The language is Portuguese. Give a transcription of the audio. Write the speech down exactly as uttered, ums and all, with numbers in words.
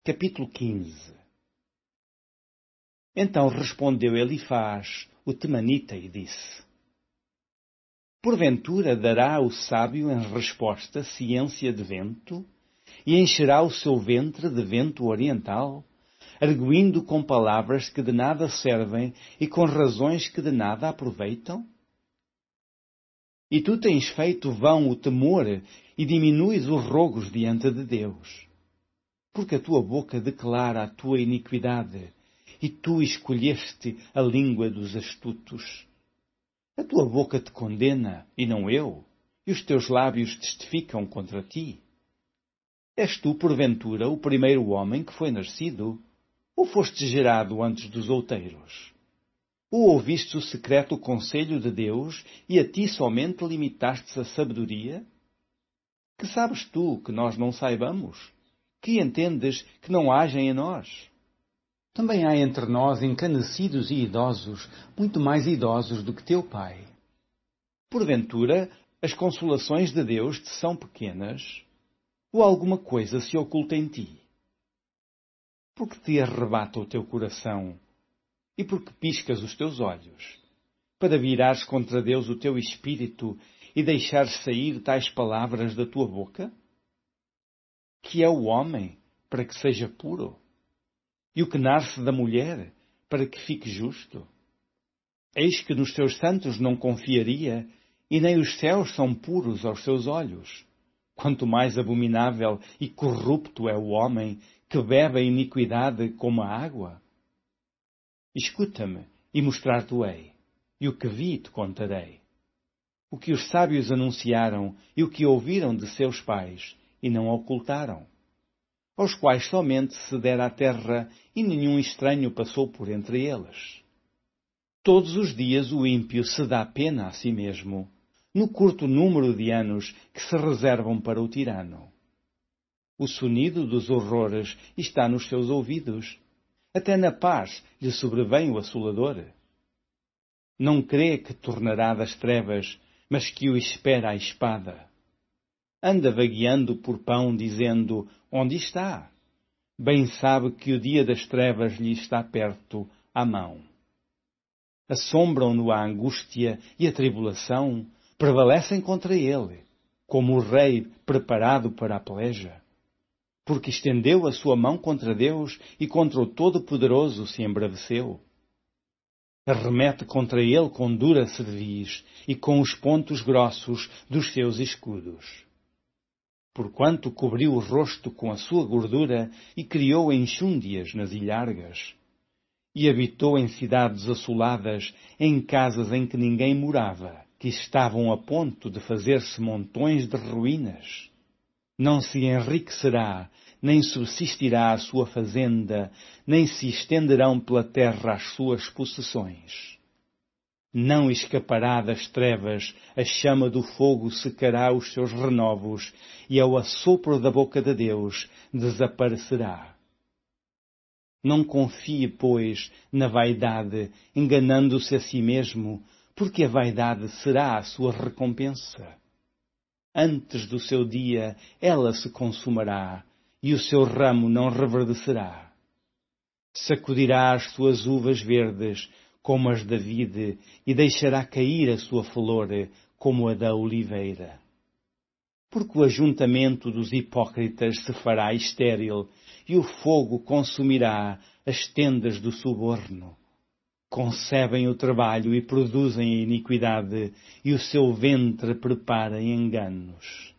Capítulo quinze. Então respondeu Elifaz, o temanita, e disse: Porventura dará o sábio em resposta ciência de vento, e encherá o seu ventre de vento oriental, arguindo com palavras que de nada servem e com razões que de nada aproveitam? E tu tens feito vão o temor e diminuis os rogos diante de Deus. Porque a tua boca declara a tua iniquidade, e tu escolheste a língua dos astutos. A tua boca te condena, e não eu, e os teus lábios testificam contra ti. És tu, porventura, o primeiro homem que foi nascido, ou foste gerado antes dos outeiros? Ou ouviste o secreto conselho de Deus, e a ti somente limitaste a sabedoria? Que sabes tu que nós não saibamos? Que entendes que não haja em nós? Também há entre nós encanecidos e idosos, muito mais idosos do que teu pai. Porventura, as consolações de Deus te são pequenas, ou alguma coisa se oculta em ti? Porque te arrebata o teu coração, e porque piscas os teus olhos, para virares contra Deus o teu espírito e deixares sair tais palavras da tua boca? Que é o homem para que seja puro, e o que nasce da mulher para que fique justo? Eis que nos teus santos não confiaria, e nem os céus são puros aos seus olhos. Quanto mais abominável e corrupto é o homem que bebe a iniquidade como a água. Escuta-me e mostrar-te-ei, e o que vi te contarei. O que os sábios anunciaram e o que ouviram de seus pais, e não ocultaram, aos quais somente se dera a terra e nenhum estranho passou por entre eles. Todos os dias o ímpio se dá pena a si mesmo, no curto número de anos que se reservam para o tirano. O sonido dos horrores está nos seus ouvidos, até na paz lhe sobrevém o assolador. Não crê que tornará das trevas, mas que o espera a espada. Anda vagueando por pão, dizendo: onde está? Bem sabe que o dia das trevas lhe está perto, à mão. Assombram-no a angústia e a tribulação, prevalecem contra ele, como o rei preparado para a peleja. Porque estendeu a sua mão contra Deus e contra o Todo-Poderoso se embraveceu. Arremete contra ele com dura cerviz e com os pontos grossos dos seus escudos. Porquanto cobriu o rosto com a sua gordura e criou enxúndias nas ilhargas. E habitou em cidades assoladas, em casas em que ninguém morava, que estavam a ponto de fazer-se montões de ruínas. Não se enriquecerá, nem subsistirá a sua fazenda, nem se estenderão pela terra as suas possessões. Não escapará das trevas, a chama do fogo secará os seus renovos, e ao assopro da boca de Deus desaparecerá. Não confie, pois, na vaidade, enganando-se a si mesmo, porque a vaidade será a sua recompensa. Antes do seu dia ela se consumará, e o seu ramo não reverdecerá. Sacudirá as suas uvas verdes, como as da vide, e deixará cair a sua flor, como a da oliveira. Porque o ajuntamento dos hipócritas se fará estéril, e o fogo consumirá as tendas do suborno. Concebem o trabalho e produzem a iniquidade, e o seu ventre prepara enganos.